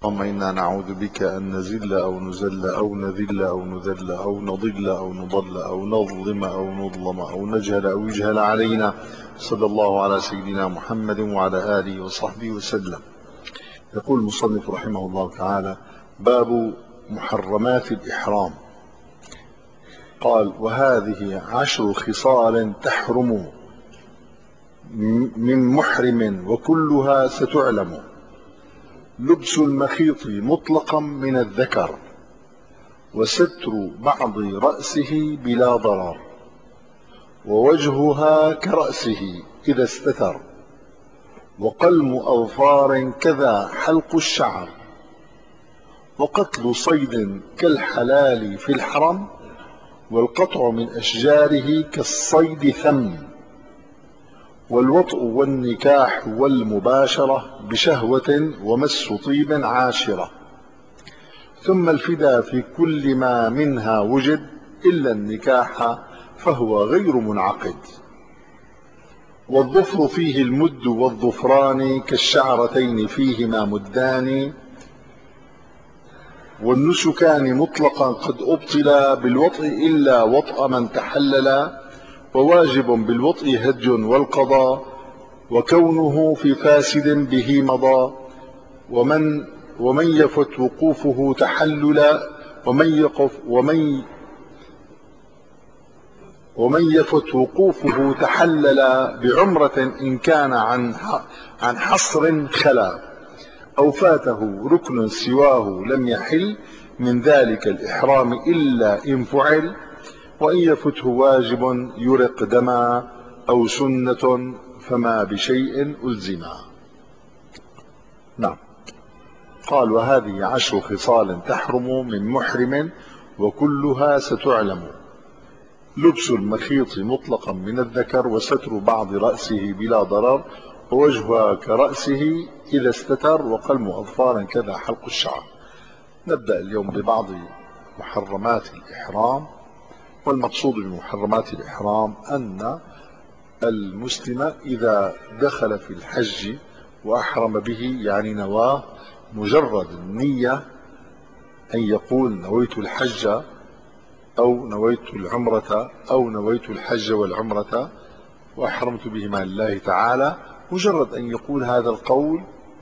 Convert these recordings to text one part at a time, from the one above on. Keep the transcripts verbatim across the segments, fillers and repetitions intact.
اللهم إنا نعوذ بك أن نزل أو نزل أو نذل أو نذل أو نضل أو نضل أو نظلم أو نظلم أو نجهل أو يجهل علينا. صلى الله على سيدنا محمد وعلى آله وصحبه وسلم. يقول المصنف رحمه الله تعالى: باب محرمات الإحرام. قال: وهذه عشر خصال تحرم من محرم وكلها ستعلم: لبس المخيط مطلقا من الذكر، وستر بعض رأسه بلا ضرر، ووجهها كرأسه إذا استتر، وقلم أظفار كذا حلق الشعر، وقتل صيد كالحلال في الحرم، والقطع من أشجاره كالصيد ثم، والوطء والنكاح والمباشرة بشهوة ومس طيب عاشرة، ثم الفدا في كل ما منها وجد إلا النكاح فهو غير منعقد، والظفر فيه المد والظفران كالشعرتين فيهما مدان، والنسكان مطلقا قد أبطلا بالوطء إلا وطء من تحلل، وواجب بالوطء هدي والقضاء، وكونه في فاسد به مضى، ومن ومن يفت وقوفه تحللا، ومن يقف ومن ومن يفت وقوفه تحللا بعمرة إن كان عن عن حصر خلا، أو فاته ركن سواه لم يحل من ذلك الإحرام إلا إن فعل، وإن يفته واجب يرق دما أو سنة فما بشيء ألزما. نعم. قال: وهذه عشر خصال تحرم من محرم وكلها ستعلم: لبس المخيط مطلقا من الذكر، وستر بعض رأسه بلا ضرر، ووجهها كرأسه إذا استتر، وقلم أظفار كذا حلق الشعر. نبدأ اليوم ببعض محرمات الإحرام. والمقصود بمحرمات الإحرام أن المسلم إذا دخل في الحج وأحرم به، يعني نواه، مجرد النية أن يقول نويت الحج أو نويت العمرة أو نويت الحج والعمرة وأحرمت بهما لله تعالى، مجرد أن يقول هذا القول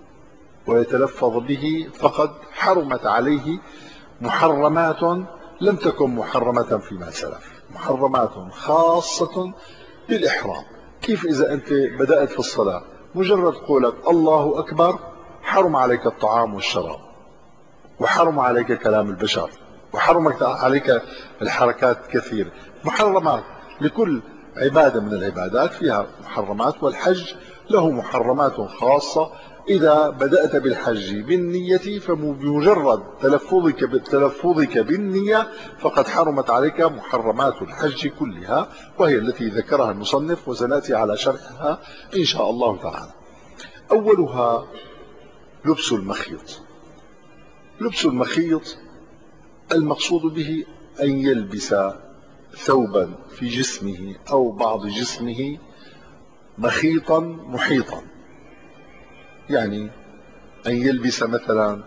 ويتلفظ به فقد حرمت عليه محرمات لم تكن محرمة فيما سلف، محرمات خاصة بالإحرام. كيف إذا أنت بدأت في الصلاة مجرد قولك الله أكبر حرم عليك الطعام والشراب، وحرم عليك كلام البشر، وحرم عليك الحركات كثيرة. محرمات لكل عبادة من العبادات فيها محرمات، والحج له محرمات خاصة. إذا بدأت بالحج بالنية فبمجرد تلفظك بتلفظك بالنية فقد حرمت عليك محرمات الحج كلها، وهي التي ذكرها المصنف وسنأتي على شرحها إن شاء الله تعالى. أولها لبس المخيط. لبس المخيط المقصود به أن يلبس ثوبا في جسمه أو بعض جسمه مخيطا محيطا، يعني أن يلبس مثلا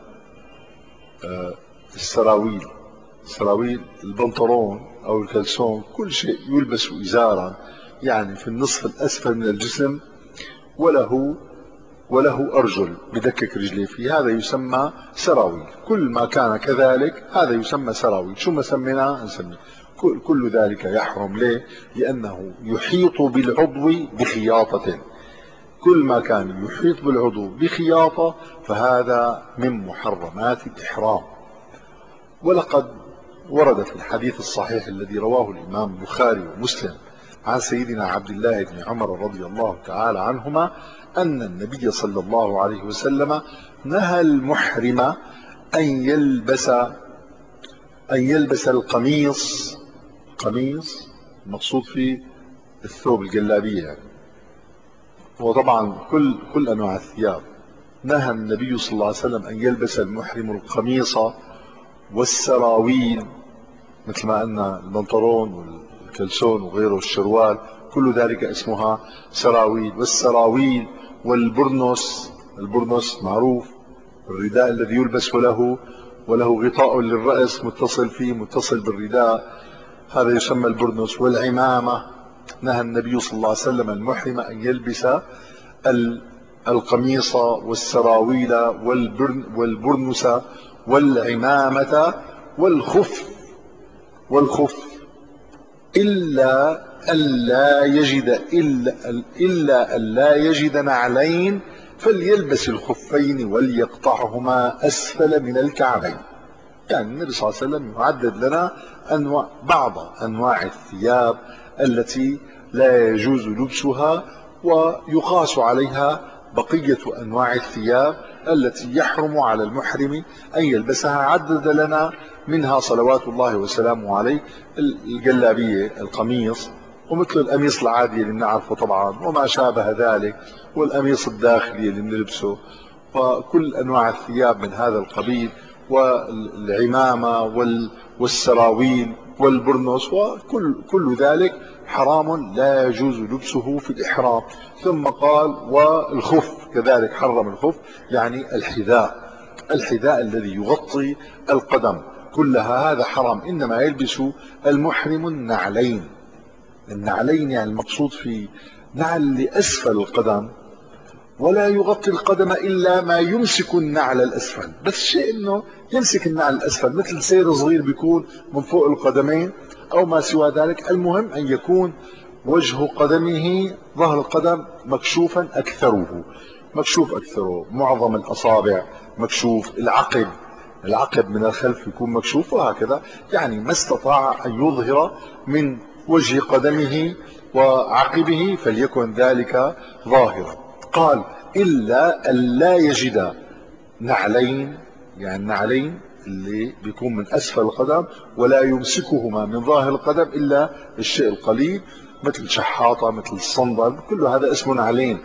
السراويل السراويل البنطلون أو الكلسون، كل شيء يلبس إزارا يعني في النصف الأسفل من الجسم، وله وله أرجل بدكك رجليه فيه، هذا يسمى سراويل. كل ما كان كذلك هذا يسمى سراويل. شو ما سميناه نسميه، كل, كل ذلك يحرم. ليه؟ لأنه يحيط بالعضو بخياطة. كل ما كان يحيط بالعضو بخياطة فهذا من محرمات الإحرام. ولقد ورد في الحديث الصحيح الذي رواه الإمام البخاري ومسلم عن سيدنا عبد الله بن عمر رضي الله تعالى عنهما أن النبي صلى الله عليه وسلم نهى المحرم أن يلبس أن يلبس القميص. قميص المقصود فيه الثوب الجلابية يعني، وطبعا كل كل أنواع الثياب. نهى النبي صلى الله عليه وسلم أن يلبس المحرم القميص والسراويل، مثل ما أن البنطلون والكلسون وغيره الشروال كل ذلك اسمها سراويل، والسراويل والبرنس. البرنس معروف الرداء الذي يلبس وله وله غطاء للرأس متصل فيه متصل بالرداء، هذا يسمى البرنس. والعمامة، نهى النبي صلى الله عليه وسلم المحرم أن يلبس القميص والسراويل والبرنس والعمامة والخف والخف إلا ألا يجد إلا إلا ألا يجد نعلين فليلبس الخفين وليقطعهما أسفل من الكعبين. يعني النبي صلى الله عليه وسلم يعدد لنا أنواع بعض أنواع الثياب التي لا يجوز لبسها، ويقاس عليها بقية أنواع الثياب التي يحرم على المحرم أن يلبسها. عدد لنا منها صلوات الله وسلامه عليه الجلابية، القميص، ومثل القميص العادي اللي بنعرفه طبعا وما شابه ذلك، والقميص الداخلي اللي بنلبسه، وكل أنواع الثياب من هذا القبيل، والعمامة والسراويل والبرنس، وكل كل ذلك حرام لا يجوز لبسه في الإحرام. ثم قال والخف كذلك، حرم الخف يعني الحذاء، الحذاء الذي يغطي القدم كلها، هذا حرام. إنما يلبس المحرم النعلين. النعلين يعني المقصود في نعل لأسفل القدم، ولا يغطي القدم إلا ما يمسك النعل الأسفل، بس شيء إنه يمسك النعل الأسفل، مثل سير صغير بيكون من فوق القدمين أو ما سوى ذلك. المهم أن يكون وجه قدمه، ظهر القدم مكشوفا أكثره، مكشوف أكثره، معظم الأصابع مكشوف، العقب العقب من الخلف يكون مكشوف، وهكذا. يعني ما استطاع أن يظهر من وجه قدمه وعقبه فليكن ذلك ظاهرا. قال إلا أن لا يجد نعلين، يعني النعلين اللي بيكون من أسفل القدم ولا يمسكهما من ظاهر القدم إلا الشيء القليل، مثل شحاطة، مثل الصندل، كل هذا اسمه نعلين.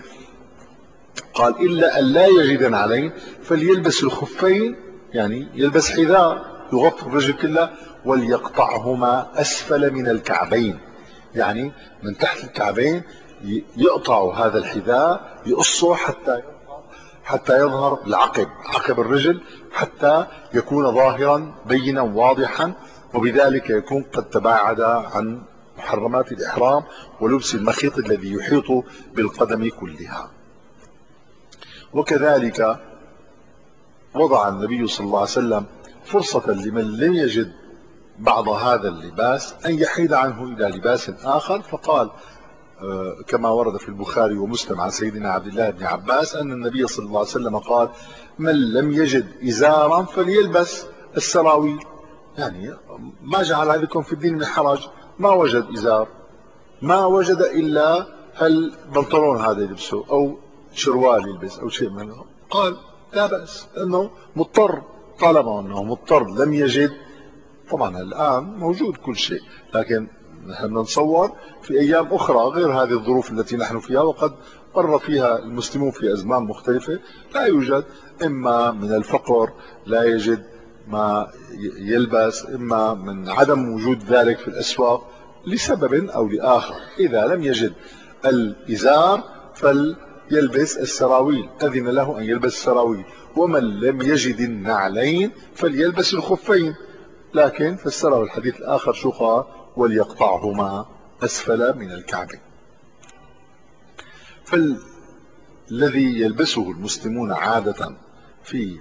قال إلا أن لا يجد نعلين فليلبس الخفين، يعني يلبس حذاء يغطي الرجل كلها، وليقطعهما أسفل من الكعبين، يعني من تحت الكعبين يقطعوا هذا الحذاء، يقصه حتى حتى يظهر العقب، عقب الرجل، حتى يكون ظاهرا بينا واضحا، وبذلك يكون قد تباعد عن محرمات الإحرام ولبس المخيط الذي يحيط بالقدم كلها. وكذلك وضع النبي صلى الله عليه وسلم فرصة لمن لم يجد بعض هذا اللباس أن يحيد عنه إلى لباس آخر، فقال كما ورد في البخاري ومسلم عن سيدنا عبد الله بن عباس أن النبي صلى الله عليه وسلم قال من لم يجد إزارا فليلبس السراويل. يعني ما جعل عليكم في الدين من حرج، ما وجد إزار، ما وجد إلا البنطلون هذا يلبسه أو شروال يلبس أو شيء منه، قال لا بأس، لأنه مضطر، طالما أنه مضطر لم يجد. طبعا الآن موجود كل شيء، لكن نحن نتصور في أيام أخرى غير هذه الظروف التي نحن فيها، وقد مر فيها المسلمون في أزمان مختلفة لا يوجد، إما من الفقر لا يجد ما يلبس، إما من عدم وجود ذلك في الأسواق لسبب أو لآخر. إذا لم يجد الإزار فليلبس السراويل، أذن له أن يلبس السراويل. ومن لم يجد النعلين فليلبس الخفين، لكن فسره الحديث الآخر شو قال؟ وليقطعهما أسفل من الكعبين. فالذي يلبسه المسلمون عادة في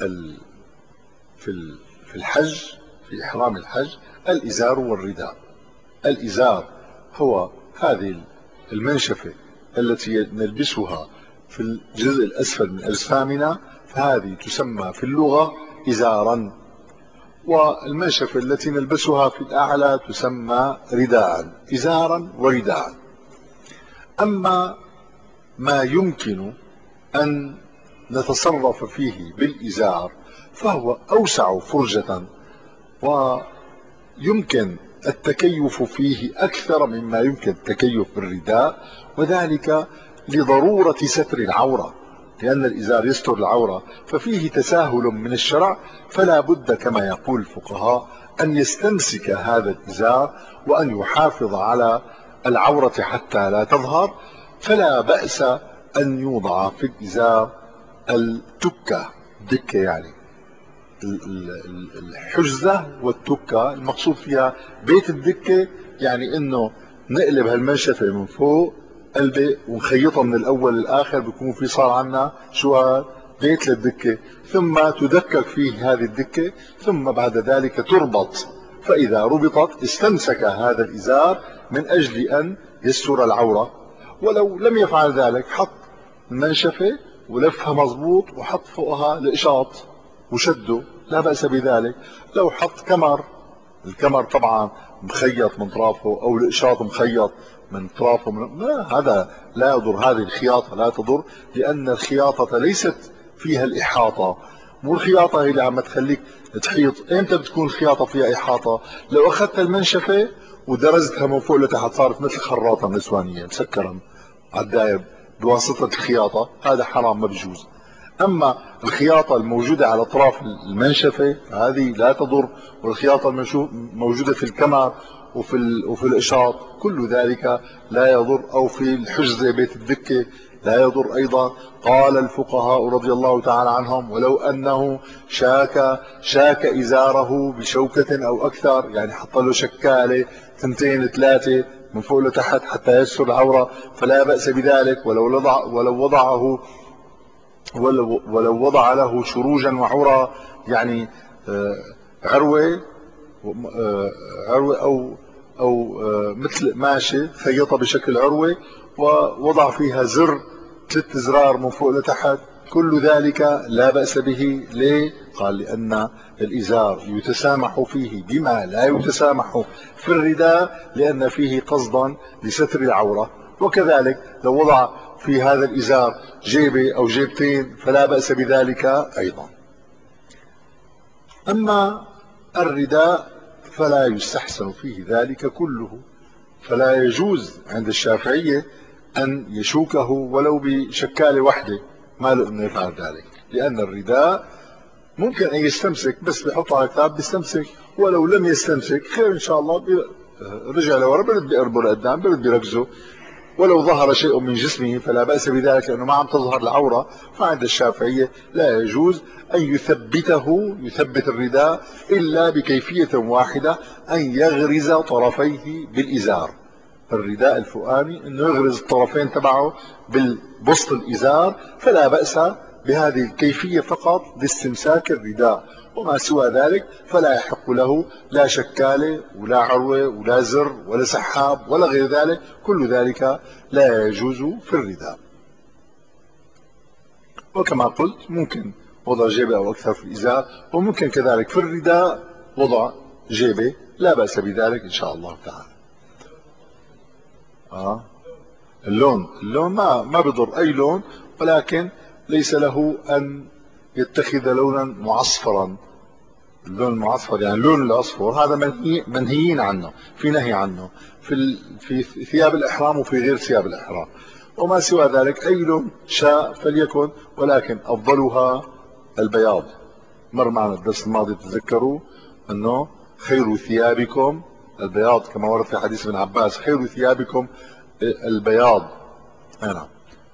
في في الحج، في إحرام الحج، الإزار والرداء. الإزار هو هذه المنشفة التي نلبسها في الجزء الأسفل من أجسامنا، فهذه تسمى في اللغة إزارا، والمنشفة التي نلبسها في الأعلى تسمى رداء، إزارا ورداء. أما ما يمكن أن نتصرف فيه بالإزار فهو أوسع فرجة، ويمكن التكيف فيه أكثر مما يمكن التكيف بالرداء، وذلك لضرورة ستر العورة، لأن الإزار يستر العورة، ففيه تساهل من الشرع، فلا بد كما يقول الفقهاء أن يستمسك هذا الإزار وأن يحافظ على العورة حتى لا تظهر. فلا بأس أن يوضع في الإزار التكة، دكة يعني الحجزة والتكة المقصود فيها بيت الدكة، يعني انه نقلب هالمنشفة من فوق قلبة ونخيطها من الاول للاخر، بيكون في صار عنا شو هذا بيت للدكة، ثم تدكك فيه هذه الدكة، ثم بعد ذلك تربط، فاذا ربطت استمسك هذا الازار من اجل ان يستر العورة. ولو لم يفعل ذلك حط المنشفة ولفها مضبوط وحط فوقها الاشاط وشده، لا بأس بذلك. لو حط كمر، الكمر طبعا مخيط من طرافه او الاشاط مخيط من طرافه من... لا، هذا لا يضر، هذه الخياطة لا تضر، لأن الخياطة ليست فيها الإحاطة. مو الخياطة هي اللي عم تخليك تحيط. امتى بتكون الخياطة فيها إحاطة؟ لو أخذت المنشفة ودرزتها من فوق لتحت صارت مثل خراطة نسوانية مسكرة على الدايب بواسطة الخياطة، هذا حرام ما بجوز. اما الخياطة الموجودة على اطراف المنشفة هذه لا تضر، والخياطة الموجودة في الكمر وفي وفي الاشاط كل ذلك لا يضر، او في الحجزة بيت الدكة لا يضر ايضا. قال الفقهاء رضي الله تعالى عنهم: ولو انه شاك شاك ازاره بشوكة او اكثر، يعني حط له شكالة ثنتين ثلاثة من فوق لتحت حتى يستر العورة فلا بأس بذلك. ولو وضع ولو وضعه ولو, ولو وضع له شروجا وعرى، يعني عروة عروة أو أو مثل ماشي خيطها بشكل عروة ووضع فيها زر ثلاث زرار من فوق لتحت، كل ذلك لا بأس به. ليه؟ قال: لأن الإزار يتسامح فيه بما لا يتسامح في الرداء، لأن فيه قصدا لستر العورة. وكذلك لو وضع في هذا الإزار جيبة أو جيبتين فلا بأس بذلك أيضا. أما الرداء فلا يستحسن فيه ذلك كله، فلا يجوز عند الشافعية أن يشوكه ولو بشكالة واحدة، ما له أنه يفعل ذلك، لأن الرداء ممكن أن يستمسك، بس بيحطه على كتاب بيستمسك، ولو لم يستمسك خير إن شاء الله، رجع لورا برد بيقربه لقدام برد بيركزه. ولو ظهر شيء من جسمه فلا بأس بذلك، لأنه ما عم تظهر العورة. فعند الشافعية لا يجوز أن يثبته يثبت الرداء إلا بكيفية واحدة: أن يغرز طرفيه بالإزار. الرداء الفوقاني أنه يغرز الطرفين تبعه بالبسط الإزار، فلا بأس بهذه الكيفية فقط لاستمساك الرداء. وما سوى ذلك فلا يحق له لا شكالة ولا عروة ولا زر ولا سحاب ولا غير ذلك، كل ذلك لا يجوز في الرداء. وكما قلت ممكن وضع جيبة أو أكثر في الإزار، وممكن كذلك في الرداء وضع جيبة، لا بأس بذلك إن شاء الله تعالى. آه. اللون اللون ما ما بضر أي لون، ولكن ليس له أن يتخذ لونا معصفرا. اللون المعصفر يعني اللون الأصفر هذا منهي منهيين عنه، في نهي عنه في في ثياب الإحرام وفي غير ثياب الإحرام. وما سوى ذلك أي لون شاء فليكن، ولكن أفضلها البياض. مر معنا الدرس الماضي تذكروا أنه خير ثيابكم البياض، كما ورد في حديث ابن عباس: خير ثيابكم البياض. أنا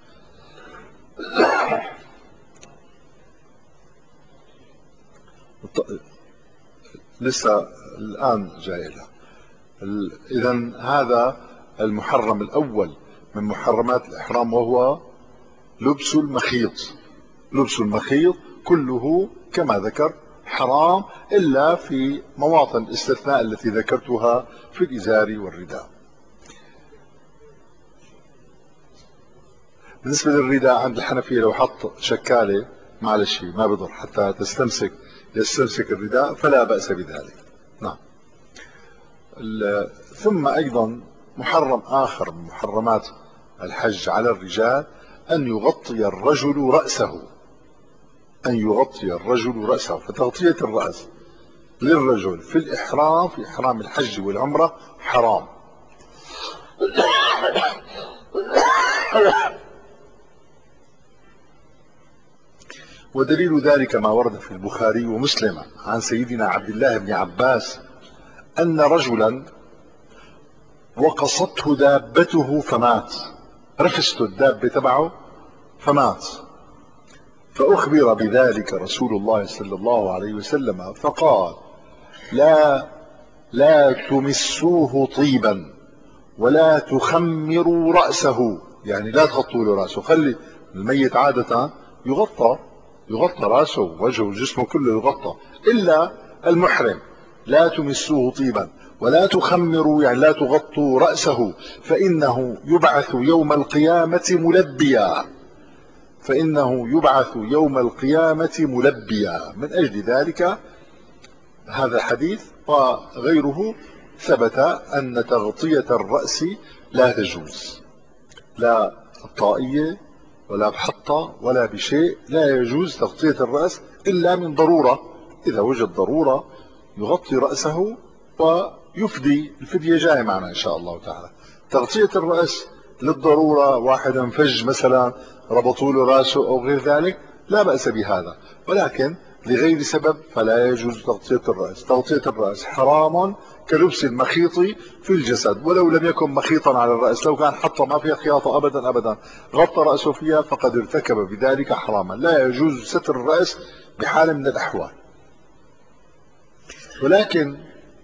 لسه الآن جاي له. إذن هذا المحرم الأول من محرمات الإحرام، وهو لبس المخيط. لبس المخيط كله كما ذكر حرام، إلا في مواطن الاستثناء التي ذكرتها في الإزار والرداء. بالنسبة للرداء عند الحنفية لو حط شكالة معلش ما بضر حتى تستمسك يستمسك الرداء فلا بأس بذلك. نعم. ثم أيضا محرم آخر من محرمات الحج على الرجال أن يغطي الرجل رأسه. أن يغطي الرجل رأسه، فتغطية الرأس للرجل في الإحرام في إحرام الحج والعمرة حرام. ودليل ذلك ما ورد في البخاري ومسلم عن سيدنا عبد الله بن عباس أن رجلا وقصته دابته فمات، رفسته الدابة تبعه فمات، فأخبر بذلك رسول الله صلى الله عليه وسلم فقال: لا لا تمسوه طيبا ولا تخمروا رأسه، يعني لا تغطوا له رأسه، خلي الميت عادة يغطى يغطى رأسه وجهه وجسمه كله يغطى إلا المحرم. لا تمسوه طيبا ولا تخمروا، يعني لا تغطوا رأسه، فإنه يبعث يوم القيامة ملبيا فإنه يبعث يوم القيامة ملبيا. من أجل ذلك هذا الحديث وغيره ثبت أن تغطية الرأس لا تجوز، لا الطائية ولا بحطة ولا بشيء، لا يجوز تغطية الرأس إلا من ضرورة. إذا وجد ضرورة يغطي رأسه ويفدي، الفدية جاية معنا إن شاء الله تعالى. تغطية الرأس للضرورة، واحد انفج مثلا ربطوا له رأسه أو غير ذلك، لا بأس بهذا، ولكن لغير سبب فلا يجوز تغطية الرأس. تغطية الرأس حرام كلبس المخيط في الجسد، ولو لم يكن مخيطا على الرأس، لو كان حطه ما فيها خياطة أبدا أبدا غطى رأسه فيها فقد ارتكب بذلك حراما. لا يجوز ستر الرأس بحال من الأحوال. ولكن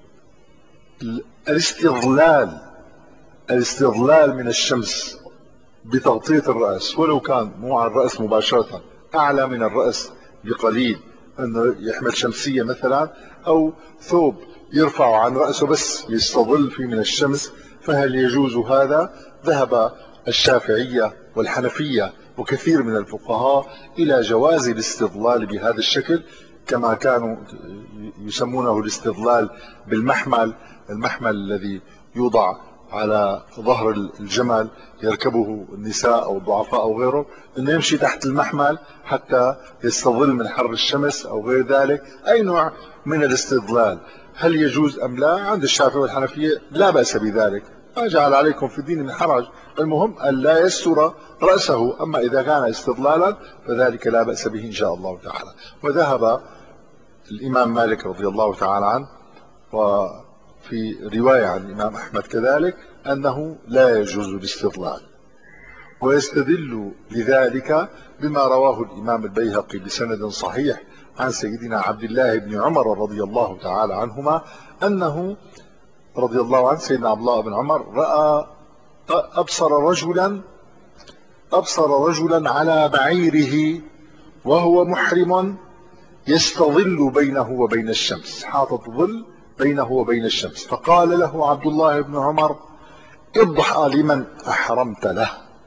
الاستظلال الاستظلال من الشمس بتغطية الرأس، ولو كان مو على الرأس مباشرة، أعلى من الرأس بقليل، أنه يحمل شمسية مثلا أو ثوب يرفع عن رأسه بس يستظل فيه من الشمس، فهل يجوز هذا؟ ذهب الشافعية والحنفية وكثير من الفقهاء إلى جواز الاستظلال بهذا الشكل، كما كانوا يسمونه الاستظلال بالمحمل، المحمل الذي يوضع على ظهر الجمل يركبه النساء أو الضعفاء أو غيره، أنه يمشي تحت المحمل حتى يستظل من حر الشمس أو غير ذلك. أي نوع من الاستظلال هل يجوز أم لا؟ عند الشافعي والحنفية لا بأس بذلك، ما جعل عليكم في الدين من حرج، المهم أن لا يستر رأسه. أما إذا كان استظلالا فذلك لا بأس به إن شاء الله تعالى. وذهب الإمام مالك رضي الله تعالى عنه، وفي رواية عن الإمام أحمد كذلك، أنه لا يجوز الاستظلال. ويستدل لذلك بما رواه الإمام البيهقي بسند صحيح عن سيدنا عبد الله بن عمر رضي الله تعالى عنهما، أنه رضي الله عنه سيدنا عبد الله بن عمر رأى أبصر رجلا أبصر رجلا على بعيره وهو محرم يستظل بينه وبين الشمس، حاطط ظل بينه وبين الشمس، فقال له عبد الله بن عمر: اضحى لمن أحرمت له،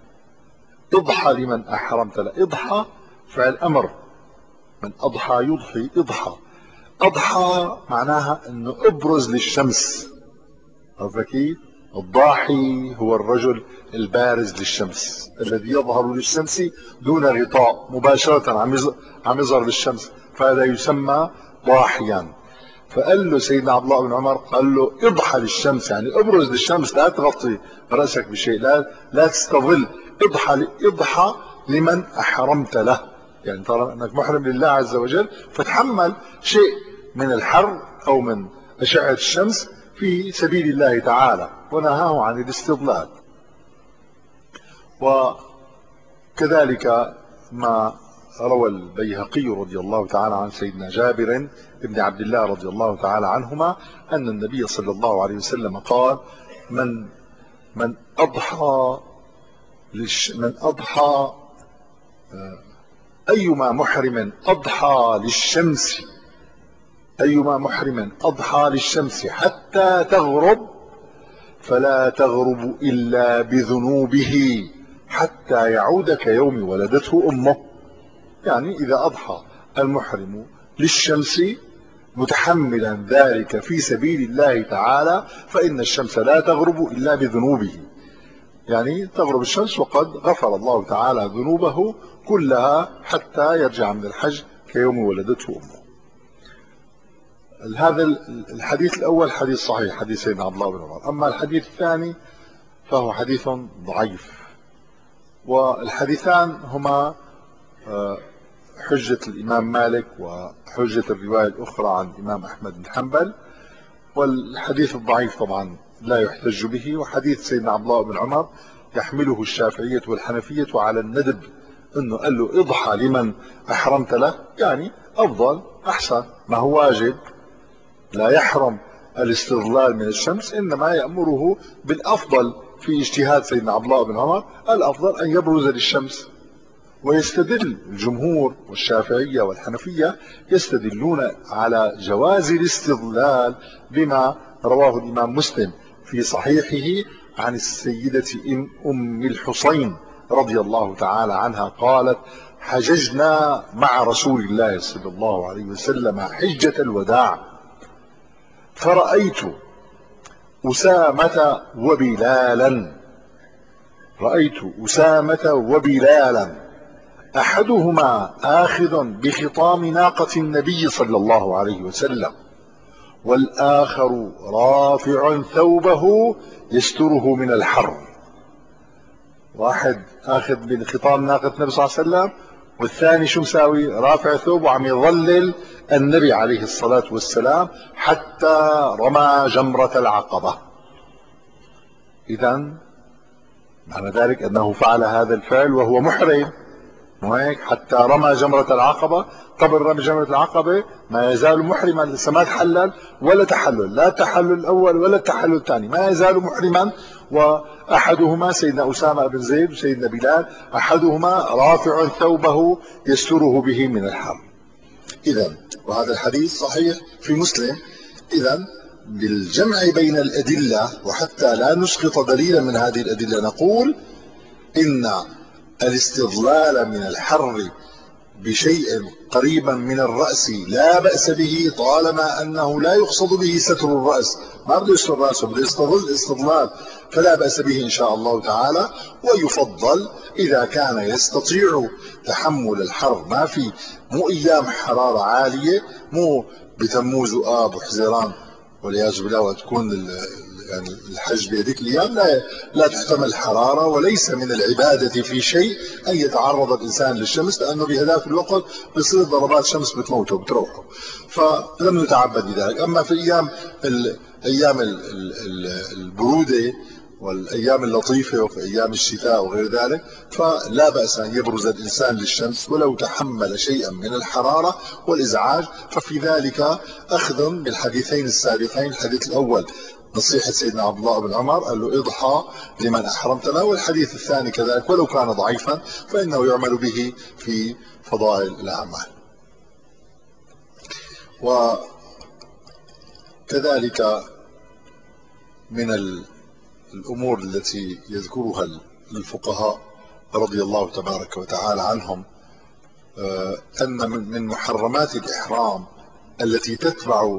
اضحى لمن أحرمت له. اضحى فعل أمر، من أضحى يضحي، اضحى أضحى معناها أنه أبرز للشمس. عرفت كيف؟ الضاحي هو الرجل البارز للشمس، الذي يظهر للشمس دون غطاء، مباشرة عم يظهر للشمس، فهذا يسمى ضاحيا. فقال له سيدنا عبد الله بن عمر، قال له اضحى للشمس، يعني ابرز للشمس، لا تغطي رأسك بشيء، لا لا تستظل، اضحى اضحى لمن أحرمت له، يعني ترى أنك محرم لله عز وجل، فتحمل شيء من الحر أو من أشعة الشمس في سبيل الله تعالى، ونهاه عن الاستظلال. وكذلك ما روى البيهقي رضي الله تعالى عن سيدنا جابر بن عبد الله رضي الله تعالى عنهما أن النبي صلى الله عليه وسلم قال: من من أضحى من أضحى أيما محرم أضحى للشمس أيما محرم أضحى للشمس حتى تغرب فلا تغرب إلا بذنوبه حتى يعود كيوم ولدته أمه. يعني إذا أضحى المحرم للشمس متحملا ذلك في سبيل الله تعالى فإن الشمس لا تغرب إلا بذنوبه، يعني تغرب الشمس وقد غفر الله تعالى ذنوبه كلها حتى يرجع من الحج كيوم ولدته أمه. هذا الحديث الأول حديث صحيح، حديث سيدنا عبد الله بن عمر. أما الحديث الثاني فهو حديث ضعيف، والحديثان هما حجة الإمام مالك وحجة الرواية الأخرى عن الإمام أحمد بن حنبل. والحديث الضعيف طبعا لا يحتج به، وحديث سيدنا عبد الله بن عمر يحمله الشافعية والحنفية على الندب انه قال له اضحى لمن احرمت له، يعني افضل احسن، ما هو واجب، لا يحرم الاستظلال من الشمس، انما يأمره بالافضل. في اجتهاد سيدنا عبد الله بن عمر الافضل ان يبرز للشمس. ويستدل الجمهور والشافعية والحنفية يستدلون على جواز الاستظلال بما رواه الإمام مسلم في صحيحه عن السيدة أم الحسين رضي الله تعالى عنها قالت: حججنا مع رسول الله صلى الله عليه وسلم حجة الوداع، فرأيت أسامة وبلالا رأيت أسامة وبلالا أحدهما آخذ بخطام ناقة النبي صلى الله عليه وسلم، والآخر رافع ثوبه يستره من الحر. واحد آخذ بخطام ناقة النبي صلى الله عليه وسلم، والثاني شو مساوي؟ رافع ثوبه وعم يظلل النبي عليه الصلاة والسلام حتى رمى جمرة العقبة. إذن معنى ذلك أنه فعل هذا الفعل وهو محرم، وهيك حتى رمى جمرة العقبة. قبل رمي جمرة العقبة ما يزال محرما، لسه ما تحلل ولا تحلل، لا التحلل الأول ولا التحلل الثاني، ما يزال محرما. وأحدهما سيدنا أسامة بن زيد وسيدنا بلال أحدهما رافع ثوبه يستره به من الحر. إذن وهذا الحديث صحيح في مسلم. إذن بالجمع بين الأدلة، وحتى لا نسقط دليلا من هذه الأدلة، نقول إن الاستظلال من الحر بشيء قريبا من الرأس لا بأس به، طالما أنه لا يقصد به ستر الرأس، ما بده يستر رأسه، بده يستظل استظلال، فلا بأس به إن شاء الله تعالى. ويفضل إذا كان يستطيع تحمل الحر، ما في مو أيام حرارة عالية، مو بتموز وآب وحزيران والعياذ بالله وتكون يعني الحج بهذيك الايام لا لا تحتمل الحراره، وليس من العباده في شيء ان يتعرض الانسان للشمس، لانه بهذاك الوقت بصير ضربات شمس بتموته بتروحه، فلم نتعبد بذلك. اما في ايام ايام البروده والايام اللطيفه وفي ايام الشتاء وغير ذلك، فلا باس ان يبرز الانسان للشمس ولو تحمل شيئا من الحراره والازعاج. ففي ذلك اخذ بالحديثين السابقين، الحديث الاول نصيحة سيدنا عبد الله بن عمر قال له اضحى لمن احرمت له، والحديث الثاني كذلك ولو كان ضعيفا فانه يعمل به في فضائل الاعمال. وكذلك من الامور التي يذكرها الفقهاء رضي الله تبارك وتعالى عنهم ان من محرمات الاحرام التي تتبع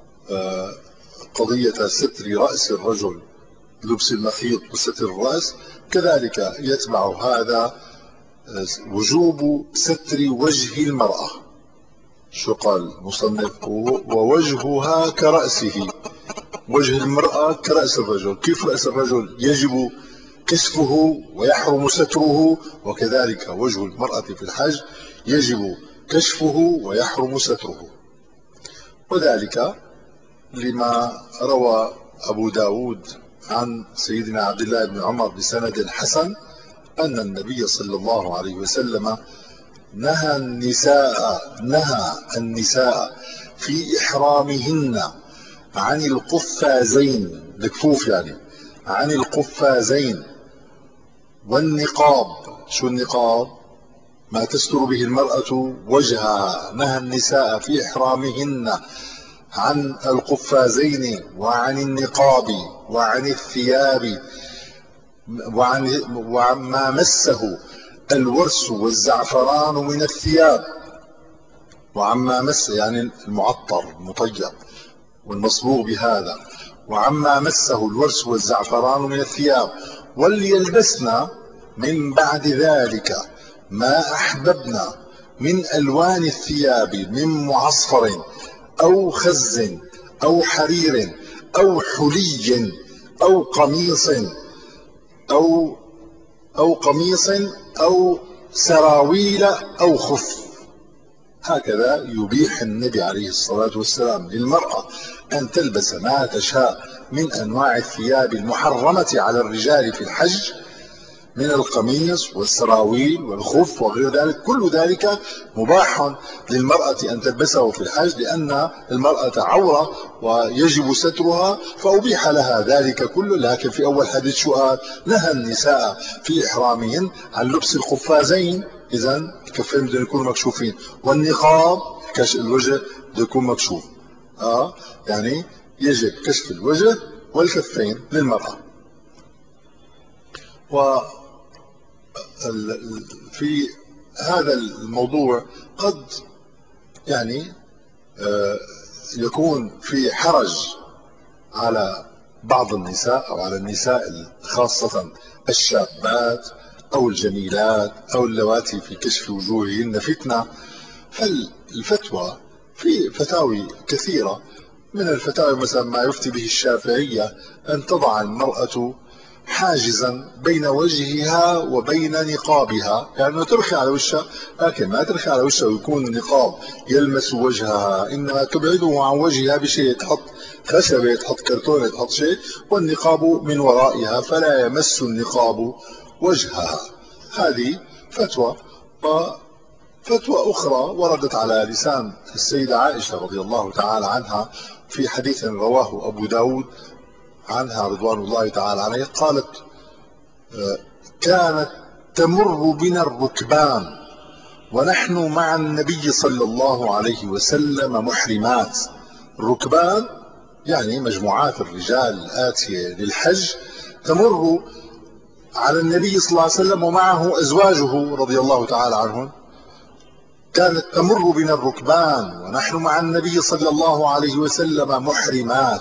قضية ستر رأس الرجل، لبس المخيط وستر الرأس، كذلك يتبع هذا وجوب ستر وجه المرأة. شو قال المصنف؟ ووجهها كرأسه، وجه المرأة كرأس الرجل. كيف رأس الرجل يجب كشفه ويحرم ستره، وكذلك وجه المرأة في الحج يجب كشفه ويحرم ستره. وذلك لما روى أبو داود عن سيدنا عبد الله بن عمر بسند حسن أن النبي صلى الله عليه وسلم نهى النساء نهى النساء في إحرامهن عن القفازين، الكفوف يعني، عن القفازين والنقاب. شو النقاب؟ ما تستر به المرأة وجهها. نهى النساء في إحرامهن عن القفازين وعن النقاب وعن الثياب وعن وعما مسه الورس والزعفران من الثياب، وعما مس يعني المعطر المطيب والمصبوغ بهذا، وعما مسه الورس والزعفران من الثياب، وليلبسنا من بعد ذلك ما أحببنا من ألوان الثياب من معصفر أو خز أو حرير أو حلي أو قميص أو أو قميص أو سراويل أو خف. هكذا يبيح النبي عليه الصلاة والسلام للمرأة أن تلبس ما تشاء من أنواع الثياب المحرمة على الرجال في الحج، من القميص والسراويل والخف وغير ذلك، كل ذلك مباح للمرأة أن تلبسه في الحج، لأن المرأة عورة ويجب سترها، فأبيح لها ذلك كله. لكن في أول حديث سؤال نهى النساء في إحرامهن عن لبس القفازين، إذا الكفين بدهم يكونوا مكشوفين، والنقاب كشف الوجه بده يكون مكشوف. آه يعني يجب كشف الوجه والكفين للمرأة. و في هذا الموضوع قد يعني يكون في حرج على بعض النساء أو على النساء خاصة الشابات أو الجميلات أو اللواتي في كشف وجوههن فتنة. فالفتوى في فتاوي كثيرة، من الفتاوي مثلا ما يفتي به الشافعية أن تضع المرأة حاجزا بين وجهها وبين نقابها، يعني ترخي على وجهها لكن ما ترخي على وجهها ويكون النقاب يلمس وجهها، إنما تبعده عن وجهها بشيء، تحط خشبة، تحط كرتونة، تحط شيء، والنقاب من ورائها فلا يمس النقاب وجهها. هذه فتوى. وفتوى أخرى وردت على لسان السيدة عائشة رضي الله تعالى عنها في حديث رواه أبو داود عنها رضوان الله تعالى عليه، قالت كانت تمر بنا الركبان ونحن مع النبي صلى الله عليه وسلم محرمات. الركبان يعني مجموعات الرجال الآتية للحج تمر على النبي صلى الله عليه وسلم ومعه أزواجه رضي الله تعالى عنهم. كانت تمر بنا الركبان ونحن مع النبي صلى الله عليه وسلم محرمات،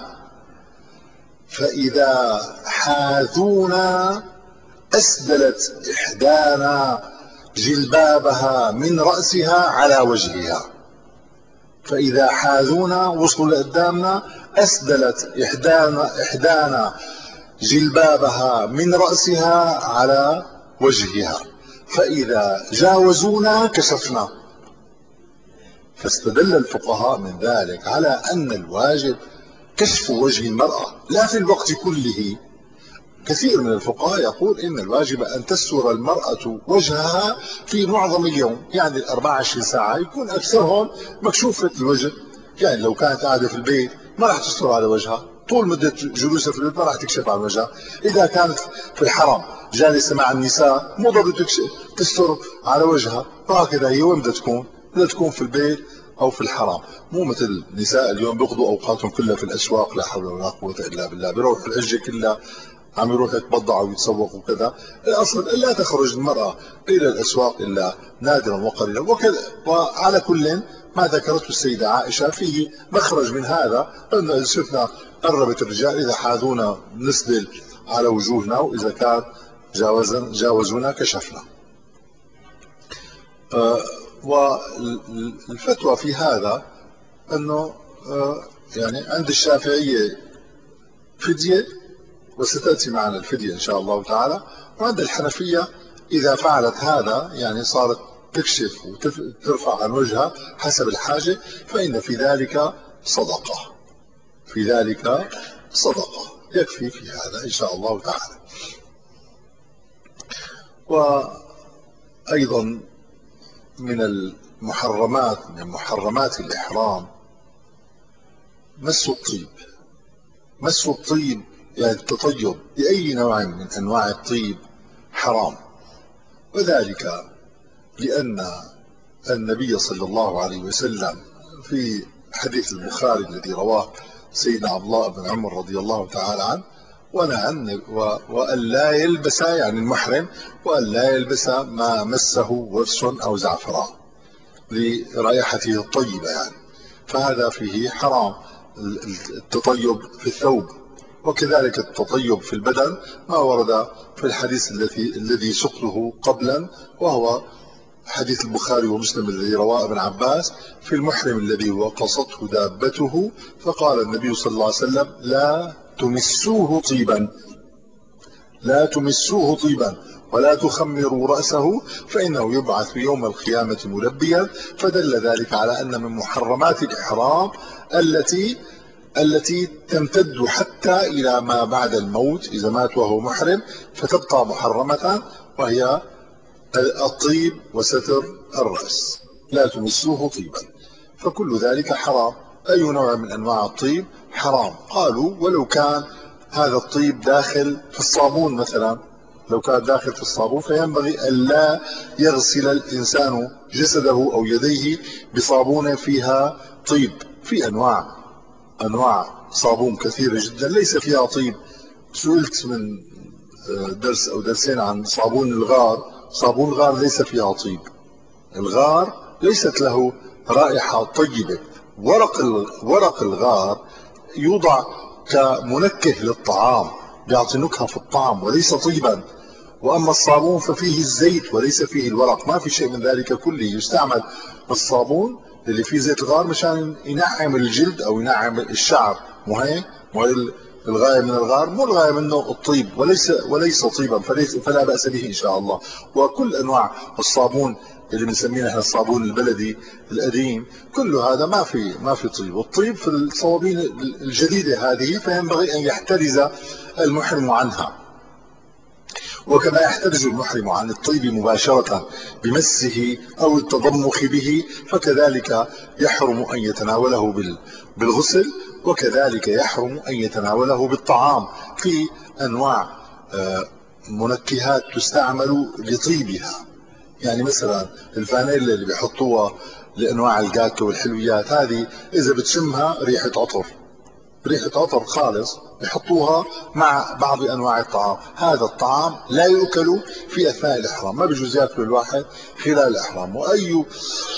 فإذا حاذونا أسدلت إحدانا جلبابها من رأسها على وجهها. فإذا حاذونا وصلوا لقدامنا أسدلت إحدانا, إحدانا جلبابها من رأسها على وجهها، فإذا جاوزونا كشفنا. فاستدل الفقهاء من ذلك على أن الواجب كشف وجه المرأة لا في الوقت كله. كثير من الفقهاء يقول إن الواجب أن تستر المرأة وجهها في معظم اليوم، يعني الأربع وعشرين ساعة يكون أكثرهم مكشوفة الوجه. يعني لو كانت قاعدة في البيت ما راح تستر على وجهها طول مدة جلوسها في البيت، ما راح تكشف عن وجهها. إذا كانت في الحرم جالسة مع النساء مو ضروري تستر على وجهها، وهكذا هي وين بدها تكون؟ بدها تكون في البيت أو في الحرم. مو مثل النساء اليوم بيقضوا أوقاتهم كلها في الأسواق، لا حول ولا قوة إلا بالله، بيروحوا الحجة كلها عم يروح يتبضعوا ويتسوقوا وكذا. الاصل لا تخرج المرأة الى الاسواق الا نادرا وقليلا وكذا. وعلى كل ما ذكرته السيدة عائشة فيه مخرج من هذا، ان شفنا قربت الرجال اذا حاذونا نسدل على وجوهنا، واذا كان جاوزنا جاوزونا كشفنا. آه والفتوى في هذا انه آه يعني عند الشافعية فدية، وستأتي معنا الفدية إن شاء الله تعالى. وعند الحنفية إذا فعلت هذا يعني صارت تكشف وترفع عن وجهها حسب الحاجة، فإن في ذلك صدقة، في ذلك صدقة يكفي في هذا إن شاء الله تعالى. وأيضا من المحرمات من محرمات الإحرام مس الطيب. مس الطيب يعني التطيب بأي نوع من أنواع الطيب حرام، وذلك لأن النبي صلى الله عليه وسلم في حديث البخاري الذي رواه سيدنا عبد الله بن عمر رضي الله تعالى عنه، ونهى وأن لا يلبس يعني المحرم وأن لا يلبس ما مسه ورس أو زعفران لرائحته الطيبة يعني، فهذا فيه حرام التطيب في الثوب. وكذلك التطيب في البدن ما ورد في الحديث الذي الذي سقته قبلا، وهو حديث البخاري ومسلم الذي رواه ابن عباس في المحرم الذي وقصته دابته فقال النبي صلى الله عليه وسلم لا تمسوه طيبا، لا تمسوه طيبا ولا تخمروا رأسه فإنه يبعث يوم القيامة ملبيا. فدل ذلك على أن من محرمات الإحرام التي التي تمتد حتى إلى ما بعد الموت، إذا مات وهو محرم فتبقى محرمة، وهي الطيب وستر الرأس، لا تمسوه طيبا، فكل ذلك حرام. أي نوع من أنواع الطيب حرام. قالوا ولو كان هذا الطيب داخل في الصابون مثلا، لو كان داخل في الصابون فينبغي ألا يغسل الإنسان جسده أو يديه بصابونة فيها طيب. في أنواع أنواع صابون كثيرة جدا ليس فيها طيب. سئلت من درس أو درسين عن صابون الغار. صابون الغار ليس فيها طيب. الغار ليست له رائحة طيبة. ورق ورق الغار يوضع كمنكه للطعام، يعطي نكهة في الطعام وليس طيبا. وأما الصابون ففيه الزيت وليس فيه الورق، ما في شيء من ذلك كله. يستعمل الصابون اللي فيه زيت الغار مشان ينعم الجلد أو ينعم الشعر، مو هيك؟ الغاية من الغار مو الغاية منه الطيب، وليس وليس طيبا، فليس فلا بأس به إن شاء الله. وكل أنواع الصابون اللي بنسميه احنا الصابون البلدي القديم كل هذا ما في ما في طيب. والطيب في الصوابين الجديدة هذه فينبغي أن يحترز المحرم عنها. وكما يحترز المحرم عن الطيب مباشرة بمسه أو التضمخ به، فكذلك يحرم أن يتناوله بالغسل، وكذلك يحرم أن يتناوله بالطعام. في أنواع منكهات تستعمل لطيبها، يعني مثلا الفانيلا اللي بيحطوها لأنواع الجاتو والحلويات، هذه إذا بتشمها ريحة عطر، ريحة عطر خالص، يحطوها مع بعض أنواع الطعام. هذا الطعام لا يؤكل في أثناء الإحرام، ما بيجوز يأكل الواحد خلال الإحرام. وأي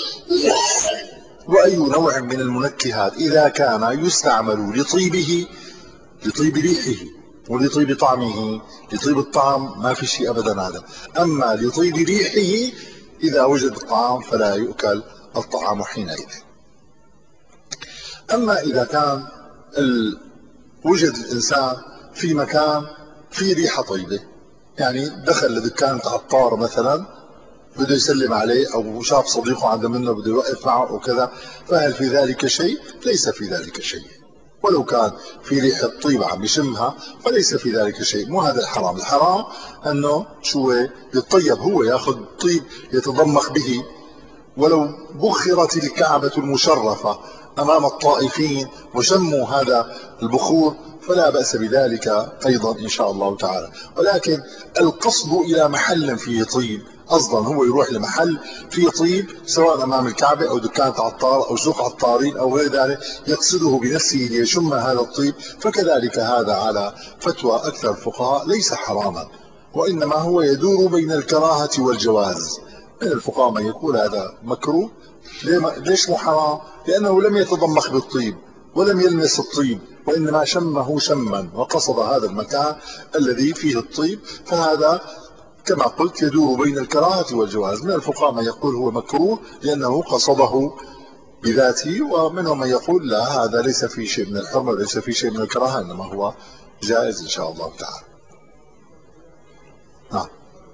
وأي نوع من المنكهات إذا كان يستعمل لطيبه، لطيب ريحه ولطيب طعمه، لطيب الطعم ما في شيء أبدا هذا. أما لطيب ريحه إذا وجد الطعام فلا يؤكل الطعام حينئذ. أما إذا كان وجد الإنسان في مكان في ريحة طيبة، يعني دخل لدكان عطار مثلا بده يسلم عليه أو شاف صديقه عنده منه بده يوقف معه وكذا، فهل في ذلك شيء؟ ليس في ذلك شيء. ولو كان في ريحة طيبة عم يشمها فليس في ذلك شيء. مو هذا الحرام. الحرام أنه شو يتطيب، هو يأخذ طيب يتضمخ به. ولو بخرت الكعبة المشرفة أمام الطائفين وشموا هذا البخور فلا بأس بذلك أيضا إن شاء الله تعالى. ولكن القصد إلى محل فيه طيب، أصلا هو يروح لمحل فيه طيب سواء أمام الكعبة أو دكان عطار أو سوق عطارين أو غير ذلك، يقصده بنفسه ليشم هذا الطيب، فكذلك هذا على فتوى أكثر الفقهاء ليس حراما، وإنما هو يدور بين الكراهة والجواز. من الفقهاء من يقول هذا مكروه. ليش مو حرام؟ لأنه لم يتضمخ بالطيب ولم يلمس الطيب، وإنما شمه شما وقصد هذا المكان الذي فيه الطيب، فهذا كما قلت يدور بين الكراهة والجواز. من الفقهاء من يقول هو مكروه لأنه قصده بذاته، ومنهم من يقول لا، هذا ليس فيه شيء من الحرمة وليس فيه شيء من الكراهة، إنما هو جائز إن شاء الله تعالى. نعم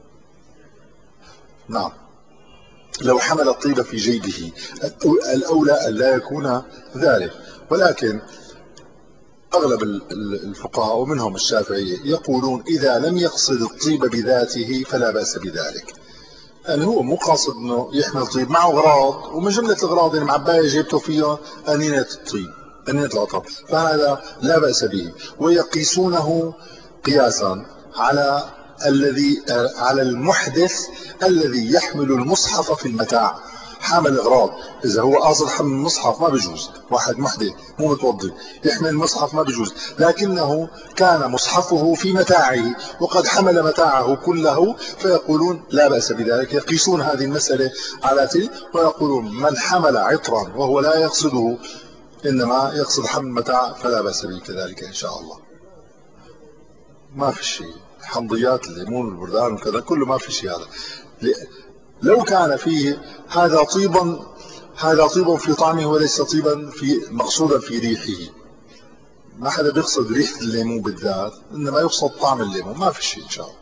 نعم. لو حمل الطيب في جيبه الأولى أن لا يكون ذلك، ولكن أغلب الفقهاء ومنهم الشافعية يقولون إذا لم يقصد الطيب بذاته فلا بأس بذلك. يعني هو مو قاصد انه يحمل طيب، معه اغراض، ومن جمله الاغراض اللي معبايه جيبته فيها انينه الطيب، انينه العطر، فهذا لا باس به. ويقيسونه قياسا على الذي على المحدث الذي يحمل المصحف في المتاع، حامل اغراض. اذا هو قاصد حمل المصحف ما بيجوز، واحد محدث مو متوضي يحمل المصحف ما بيجوز، لكنه كان مصحفه في متاعه وقد حمل متاعه كله فيقولون لا بأس بذلك. يقيسون هذه المسألة على تلك ويقولون من حمل عطرا وهو لا يقصده إنما يقصد حمل المتاع فلا بأس به كذلك إن شاء الله. ما في شيء، حمضيات الليمون والبردان وكذا كله ما في شيء. هذا لو كان فيه هذا طيبا، هذا طيب في طعمه وليس طيبا في مقصودا في ريحه. ما حدا بيقصد ريحة الليمون بالذات، إنما يقصد طعم الليمون، ما في شيء إن شاء الله.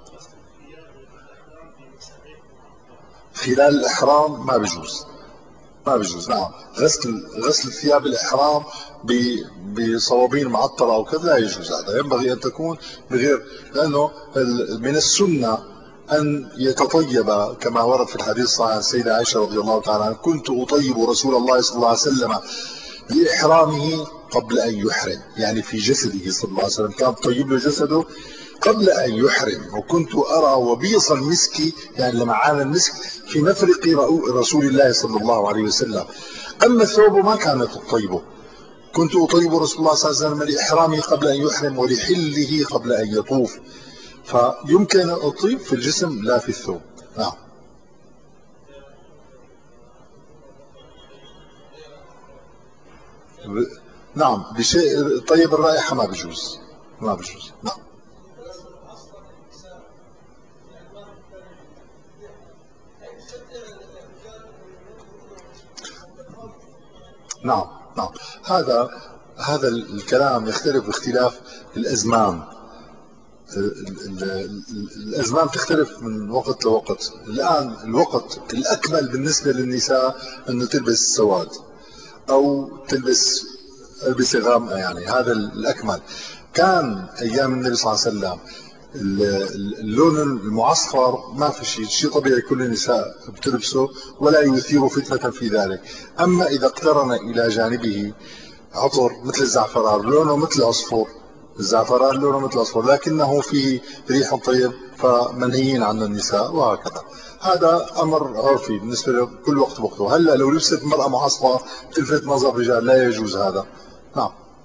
خلال الإحرام ما بيجوز، ما بيجوز. نعم، غسل غسل ثياب الإحرام بصوابين معطرة أو كذا لا يجوز. هذا ينبغي أن تكون بغير، لأنه من السنة أن يتطيب كما ورد في الحديث الصحيح عن السيدة عائشة رضي الله تعالى عنها: كنت أطيب رسول الله صلى الله عليه وسلم لإحرامه قبل أن يحرم، يعني في جسده صلى الله عليه وسلم كان طيب له جسده قبل أن يحرم. وكنت أرى وبيص المسك، يعني لمعان المسك في مفرق رسول الله صلى الله عليه وسلم. أما الثوب ما كانت تطيبه. كنت أطيب رسول الله صلى الله عليه وسلم لإحرامه قبل أن يحرم ولحله قبل أن يطوف. فيمكن الطيب في الجسم لا في الثوب. نعم. نعم بشيء طيب الرائحة ما بجوز، ما بجوز. نعم. نعم نعم هذا هذا الكلام يختلف باختلاف الأزمان. الأزمان تختلف من وقت لوقت. الآن الوقت الأكمل بالنسبة للنساء أنه تلبس سواد أو تلبس ألبسة غامقة، يعني هذا الأكمل. كان أيام النبي صلى الله عليه وسلم اللون المعصفر ما في شيء، شيء طبيعي كل النساء بتلبسه ولا يثير فتنة في ذلك. أما إذا اقترن إلى جانبه عطر مثل الزعفران لونه مثل عصفور، الزعفران لونه مثل عصفور لكنه فيه ريح طيب، فمنهيين عنه النساء وهكذا. هذا أمر عرفي بالنسبة لكل وقت وقته. هلا لو لبست مرأة معصفة تلفت نظر الرجال لا يجوز هذا. نعم.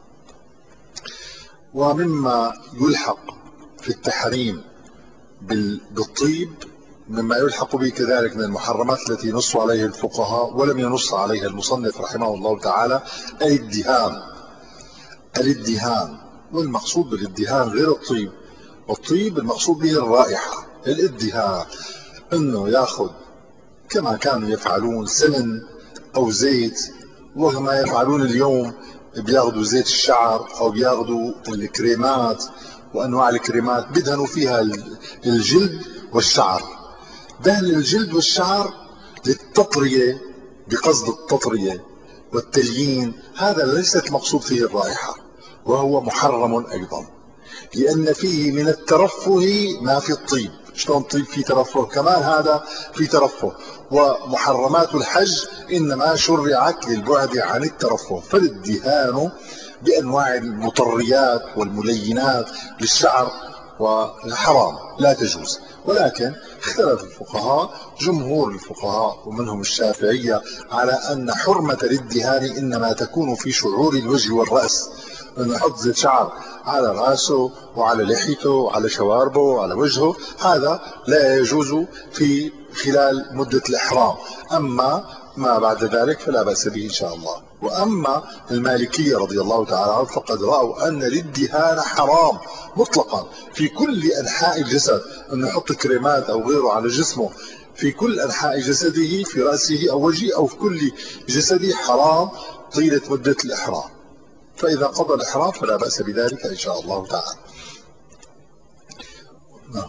ومما يلحق في التحريم بالطيب مما يلحق به كذلك من المحرمات التي نص عليها الفقهاء ولم ينص عليها المصنف رحمه الله تعالى الادهان. الادهان، والمقصود بالادهان غير الطيب. الطيب المقصود به الرائحة. الادهان انه ياخذ كما كانوا يفعلون سمن او زيت، وكما يفعلون اليوم بياخذوا زيت الشعر او بياخذوا الكريمات وانواع الكريمات بدهنوا فيها الجلد والشعر. دهن الجلد والشعر للتطرية بقصد التطرية والتليين، هذا ليست المقصود فيه الرائحة، وهو محرم ايضا، لان فيه من الترفه ما في الطيب. شلون الطيب فيه ترفه؟ كمان هذا فيه ترفه. ومحرمات الحج انما شرعت للبعد عن الترفه، فالادهان بانواع المطريات والملينات للشعر وحرام لا تجوز. ولكن اختلف الفقهاء، جمهور الفقهاء ومنهم الشافعية، على ان حرمة الادهان انما تكون في شعور الوجه والرأس، انه يحط زيت شعر على راسه وعلى لحيته وعلى شواربه وعلى وجهه، هذا لا يجوز في خلال مدة الإحرام. أما ما بعد ذلك فلا بأس به إن شاء الله. وأما المالكية رضي الله تعالى عنهم فقد رأوا أن الادهان حرام مطلقا في كل أنحاء الجسد، أنه يحط كريمات أو غيره على جسمه في كل أنحاء جسده، في رأسه أو وجهه أو في كل جسده، حرام طيلة مدة الإحرام. فإذا قضى الإحرام فلا بأس بذلك إن شاء الله تعالى. نعم.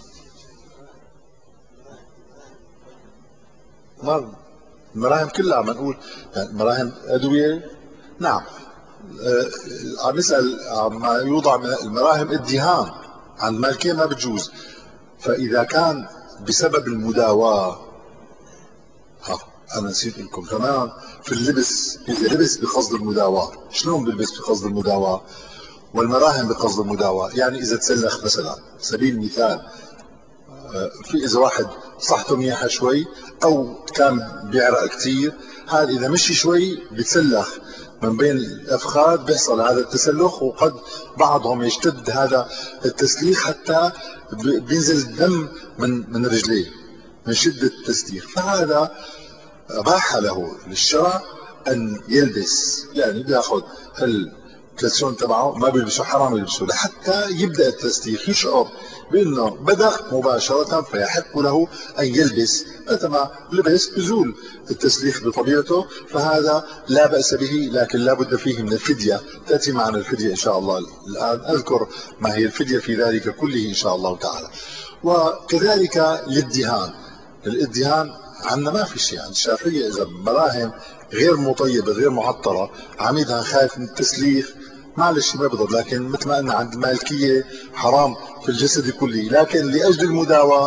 المراهم كلها عم نقول يعني مراهم أدوية. نعم. آه عم نسأل عما يوضع من المراهم ادهان، عند المالكية ما بتجوز. فإذا كان بسبب المداواة، ها أنا نسيت لكم كمان في اللبس، إذا لبس بقصد المداواة. شلون بلبس بقصد المداواة؟ والمراهم بقصد المداواة، يعني إذا تسلخ مثلا سبيل المثال، في إذا واحد صحته منيحة شوي أو كان بيعرق كتير، هذا إذا مشي شوي بتسلخ من بين الأفخاذ، بيحصل هذا التسلخ، وقد بعضهم يشتد هذا التسليخ حتى بينزل الدم من من رجليه من شدة التسليخ. فهذا أباح له للشرع أن يلبس، يعني بياخذ الكلسون تبعه ما بيلبسه، حرام يلبسه لحتى يبدأ التسليخ، يشعر بأنه بدأ مباشرة، فيحق له أن يلبس. متى ما لبس بزول التسليخ بطبيعته، فهذا لا بأس به، لكن لا بد فيه من الفدية. تأتي معنا الفدية إن شاء الله الآن، أذكر ما هي الفدية في ذلك كله إن شاء الله تعالى. وكذلك الادهان. الادهان عندنا ما في شيء، عند الشافعية إذا مراهم غير مطيبة غير معطرة عميدها خايف من التسليخ معلش ما بضر، لكن مثل ما قلنا عند المالكية حرام في الجسد كله، لكن لأجل المداواة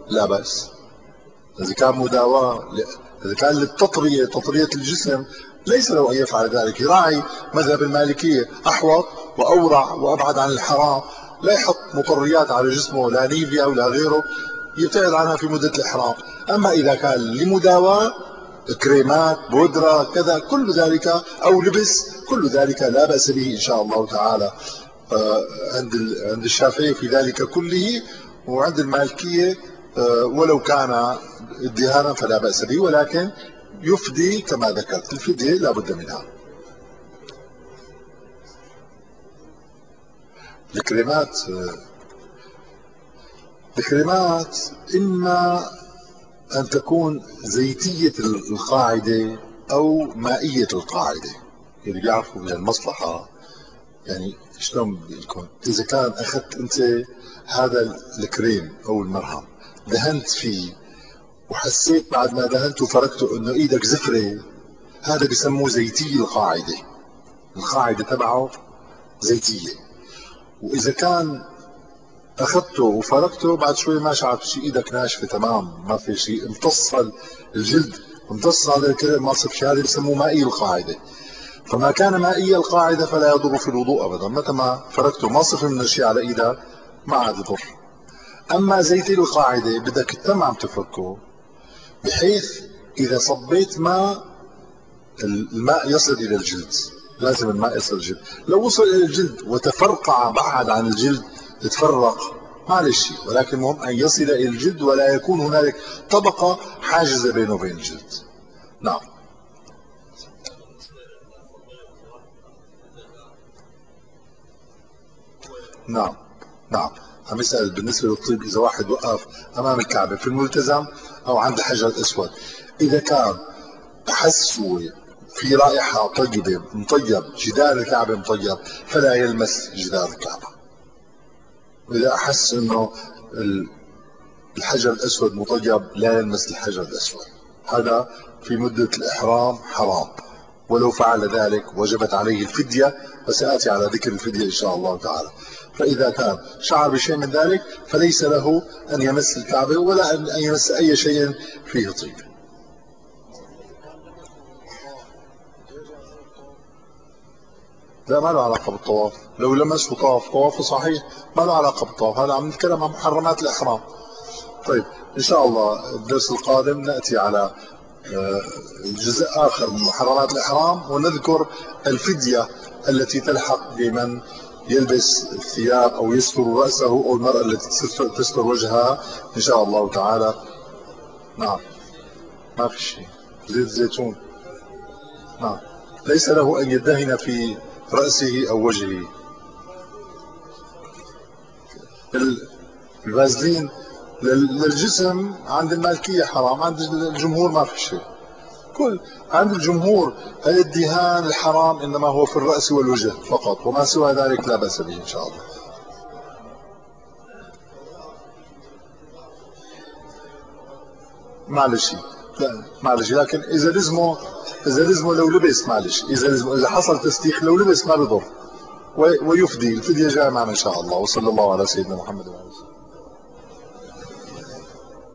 لا بأس. إذا كان مداواة، إذا كان للتطرية، تطرية الجسم، ليس له أن يفعل ذلك. يراعي مذهب المالكية، أحوط وأورع وأبعد عن الحرام، لا يحط مطريات على جسمه، لا نيفيا ولا غيره، يبتعد عنها في مدة الإحرام. أما إذا كان لمداواة، كريمات، بودرة، كذا، كل ذلك، أو لبس، كل ذلك لا بأس به إن شاء الله تعالى. عند عند الشافعي في ذلك كله، وعند المالكية ولو كان ادهانا فلا بأس به، ولكن يفدي كما ذكرت، الفدية لا بد منها. الكريمات الكريمات إما أن تكون زيتية القاعدة أو مائية القاعدة. اللي بيعرفوا من المصلحة يعني شلون بيكون، إذا كان أخذت أنت هذا الكريم أو المرهم دهنت فيه وحسيت بعد ما دهنته فركته إنه إيدك زفرة، هذا بيسموه زيتي القاعدة، القاعدة تبعه زيتية. وإذا كان أخذته وفركته بعد شوي ما شعرت شيء، إيدك ناشفة تمام، ما في شيء، امتص الجلد، امتص هذا الكريم، ما صار شيء، هذا بيسموه مائي القاعدة. فما كان مائي القاعدة فلا يضر في الوضوء أبدا، متى ما فركته ما صفر من الشيء على إيدك ما عاد يضر. أما زيتي القاعدة بدك تتم عم تفركه، بحيث إذا صبيت ماء، الماء يصل إلى الجلد، لازم الماء يصل الجلد. لو وصل إلى الجلد وتفرقع بعد عن الجلد تتفرق، معلش، ولكن المهم أن يصل إلى الجلد ولا يكون هنالك طبقة حاجزة بينه وبين الجلد. نعم. نعم نعم عم يسأل بالنسبة للطيب، إذا واحد وقف أمام الكعبة في الملتزم أو عند الحجر الأسود، إذا كان أحس هو في رائحة طيبة، مطيب، جدار الكعبة مطيب، فلا يلمس جدار الكعبة. وإذا أحس أنه الحجر الأسود مطيب، لا يلمس الحجر الأسود. هذا في مدة الإحرام حرام، ولو فعل ذلك وجبت عليه الفدية، وسآتي على ذكر الفدية إن شاء الله تعالى. فإذا كان شعر بشيء من ذلك فليس له أن يمس الكعبة ولا أن يمس أي شيء فيه طيب. لا، ما له علاقة بالطواف. لو لمسه طاف طوافه صحيح، ما له علاقة بالطواف. هذا عم نتكلم عن محرمات الإحرام. طيب إن شاء الله الدرس القادم نأتي على جزء آخر من محرمات الإحرام، ونذكر الفدية التي تلحق بمن يلبس الثياب أو يستر رأسه، أو المرأة التي تستر وجهها إن شاء الله تعالى. نعم، ما في شيء. زيت زيتون. نعم، ليس له أن يدهن في رأسه أو وجهه. الفازلين للجسم عند المالكية حرام، عند الجمهور ما في شيء. كل عند الجمهور الدهان الحرام إنما هو في الرأس والوجه فقط، وما سوى ذلك لا بأس به إن شاء الله. معلش، لا معلش، لكن إذا لزمه إذا لزمه لو لبس، معلش، إذا لزمه إذا حصل تستيخ لو لبس ما بضر، ويفدي الفدية جاء معنا إن شاء الله. وصلى الله على سيدنا محمد وعلى آله.